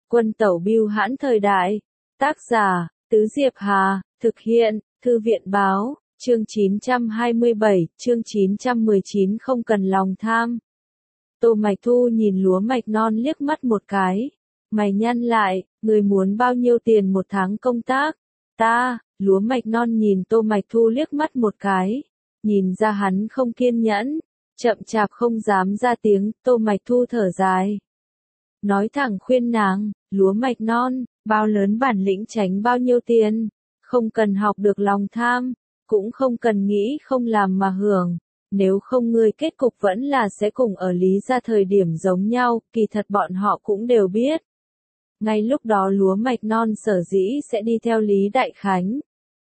Quân tẩu bưu hãn thời đại. Tác giả, Tứ Diệp Hà, thực hiện, Thư viện báo, chương 927, chương 919 không cần lòng tham. Tô Mạch Thu nhìn lúa mạch non liếc mắt một cái. Mày nhăn lại, người muốn bao nhiêu tiền một tháng công tác? Ta, lúa mạch non nhìn Tô Mạch Thu liếc mắt một cái. Nhìn ra hắn không kiên nhẫn, chậm chạp không dám ra tiếng, Tô Mạch Thu thở dài. Nói thẳng khuyên nàng, lúa mạch non, bao lớn bản lĩnh tránh bao nhiêu tiền, không cần học được lòng tham, cũng không cần nghĩ không làm mà hưởng, nếu không ngươi kết cục vẫn là sẽ cùng ở Lý Gia thời điểm giống nhau, kỳ thật bọn họ cũng đều biết. Ngay lúc đó lúa mạch non sở dĩ sẽ đi theo Lý Đại Khánh.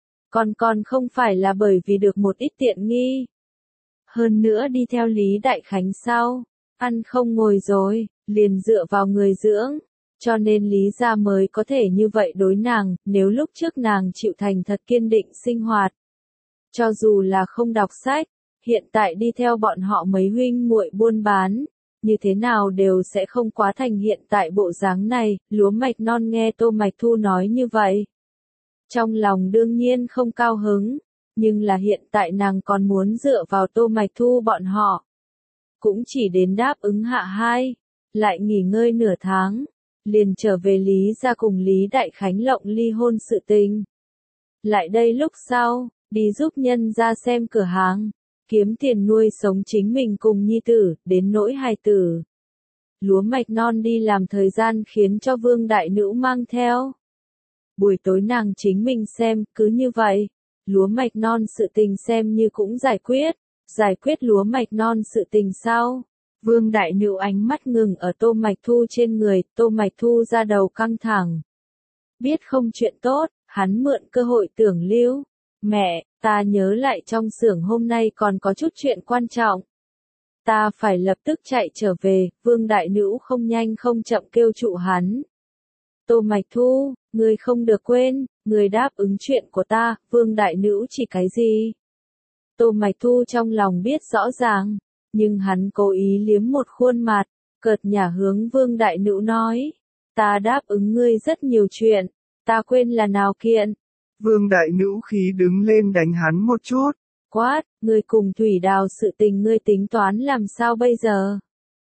Còn không phải là bởi vì được một ít tiện nghi. Hơn nữa đi theo Lý Đại Khánh sau, ăn không ngồi rồi, liền dựa vào người dưỡng, cho nên Lý Gia mới có thể như vậy đối nàng, nếu lúc trước nàng chịu thành thật kiên định sinh hoạt. Cho dù là không đọc sách, hiện tại đi theo bọn họ mấy huynh muội buôn bán, như thế nào đều sẽ không quá thành hiện tại bộ dáng này, lúa mạch non nghe Tô Mạch Thu nói như vậy. Trong lòng đương nhiên không cao hứng, nhưng là hiện tại nàng còn muốn dựa vào Tô Mạch Thu bọn họ. Cũng chỉ đến đáp ứng hạ hai, lại nghỉ ngơi nửa tháng, liền trở về Lý Gia cùng Lý Đại Khánh lộng ly hôn sự tình. Lại đây lúc sau, đi giúp nhân ra xem cửa hàng, kiếm tiền nuôi sống chính mình cùng nhi tử, đến nỗi hài tử. Lúa mạch non đi làm thời gian khiến cho Vương Đại Nữ mang theo. Buổi tối nàng chính mình xem, cứ như vậy, lúa mạch non sự tình xem như cũng giải quyết lúa mạch non sự tình sau. Vương Đại Nữ ánh mắt ngừng ở Tô Mạch Thu trên người, Tô Mạch Thu ra đầu căng thẳng. Biết không chuyện tốt, hắn mượn cơ hội tưởng lưu. Mẹ, ta nhớ lại trong xưởng hôm nay còn có chút chuyện quan trọng. Ta phải lập tức chạy trở về, Vương Đại Nữ không nhanh không chậm kêu trụ hắn. Tô Mạch Thu, ngươi không được quên, ngươi đáp ứng chuyện của ta, Vương Đại Nữ chỉ cái gì? Tô Mạch Thu trong lòng biết rõ ràng, nhưng hắn cố ý liếm một khuôn mặt, cợt nhả hướng Vương Đại Nữ nói. Ta đáp ứng ngươi rất nhiều chuyện, ta quên là nào kiện. Vương Đại Nữ khí đứng lên đánh hắn một chút. Quát, ngươi cùng Thủy Đào sự tình ngươi tính toán làm sao bây giờ?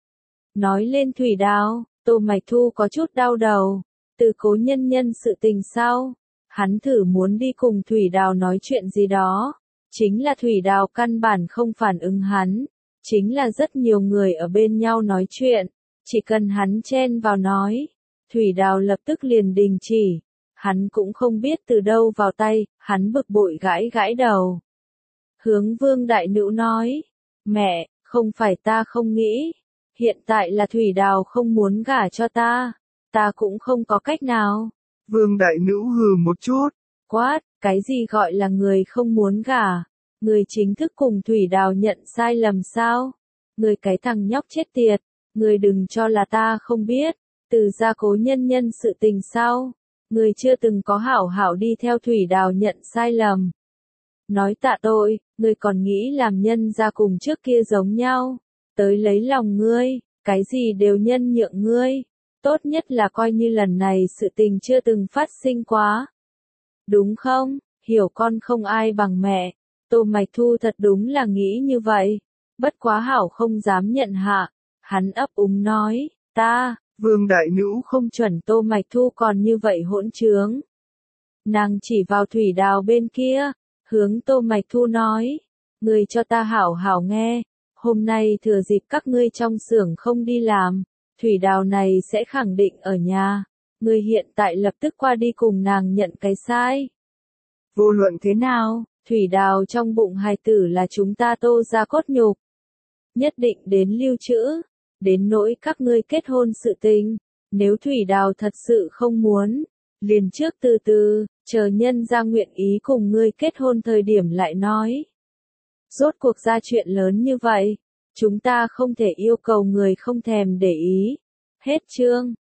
Nói lên Thủy Đào, Tô Mạch Thu có chút đau đầu. Từ Cố Nhân sự tình sau, hắn thử muốn đi cùng Thủy Đào nói chuyện gì đó. Chính là Thủy Đào căn bản không phản ứng hắn. Chính là rất nhiều người ở bên nhau nói chuyện. Chỉ cần hắn chen vào nói, Thủy Đào lập tức liền đình chỉ. Hắn cũng không biết từ đâu vào tay, hắn bực bội gãi gãi đầu. Hướng Vương Đại Nữ nói, mẹ, không phải ta không nghĩ, hiện tại là Thủy Đào không muốn gả cho ta cũng không có cách nào. Vương Đại Nữ hừ một chút. Quát, cái gì gọi là người không muốn gả? Người chính thức cùng Thủy Đào nhận sai lầm sao? Người cái thằng nhóc chết tiệt, người đừng cho là ta không biết, từ gia Cố Nhân sự tình sao? Người chưa từng có hảo hảo đi theo Thủy Đào nhận sai lầm. Nói tạ tội, người còn nghĩ làm nhân ra cùng trước kia giống nhau, tới lấy lòng ngươi, cái gì đều nhân nhượng ngươi, tốt nhất là coi như lần này sự tình chưa từng phát sinh quá. Đúng không, hiểu con không ai bằng mẹ, Tô Mạch Thu thật đúng là nghĩ như vậy, bất quá hảo không dám nhận hạ, hắn ấp úng nói, ta, Vương Đại Nữ không chuẩn Tô Mạch Thu còn như vậy hỗn trướng. Nàng chỉ vào Thủy Đào bên kia, hướng Tô Mạch Thu nói, ngươi cho ta hảo hảo nghe, hôm nay thừa dịp các ngươi trong xưởng không đi làm, Thủy Đào này sẽ khẳng định ở nhà, ngươi hiện tại lập tức qua đi cùng nàng nhận cái sai. Vô luận thế nào, Thủy Đào trong bụng hài tử là chúng ta Tô gia cốt nhục, nhất định đến lưu trữ, đến nỗi các ngươi kết hôn sự tình, nếu Thủy Đào thật sự không muốn, liền trước từ từ, chờ nhân ra nguyện ý cùng ngươi kết hôn thời điểm lại nói. Rốt cuộc ra chuyện lớn như vậy, chúng ta không thể yêu cầu người không thèm để ý. Hết chương.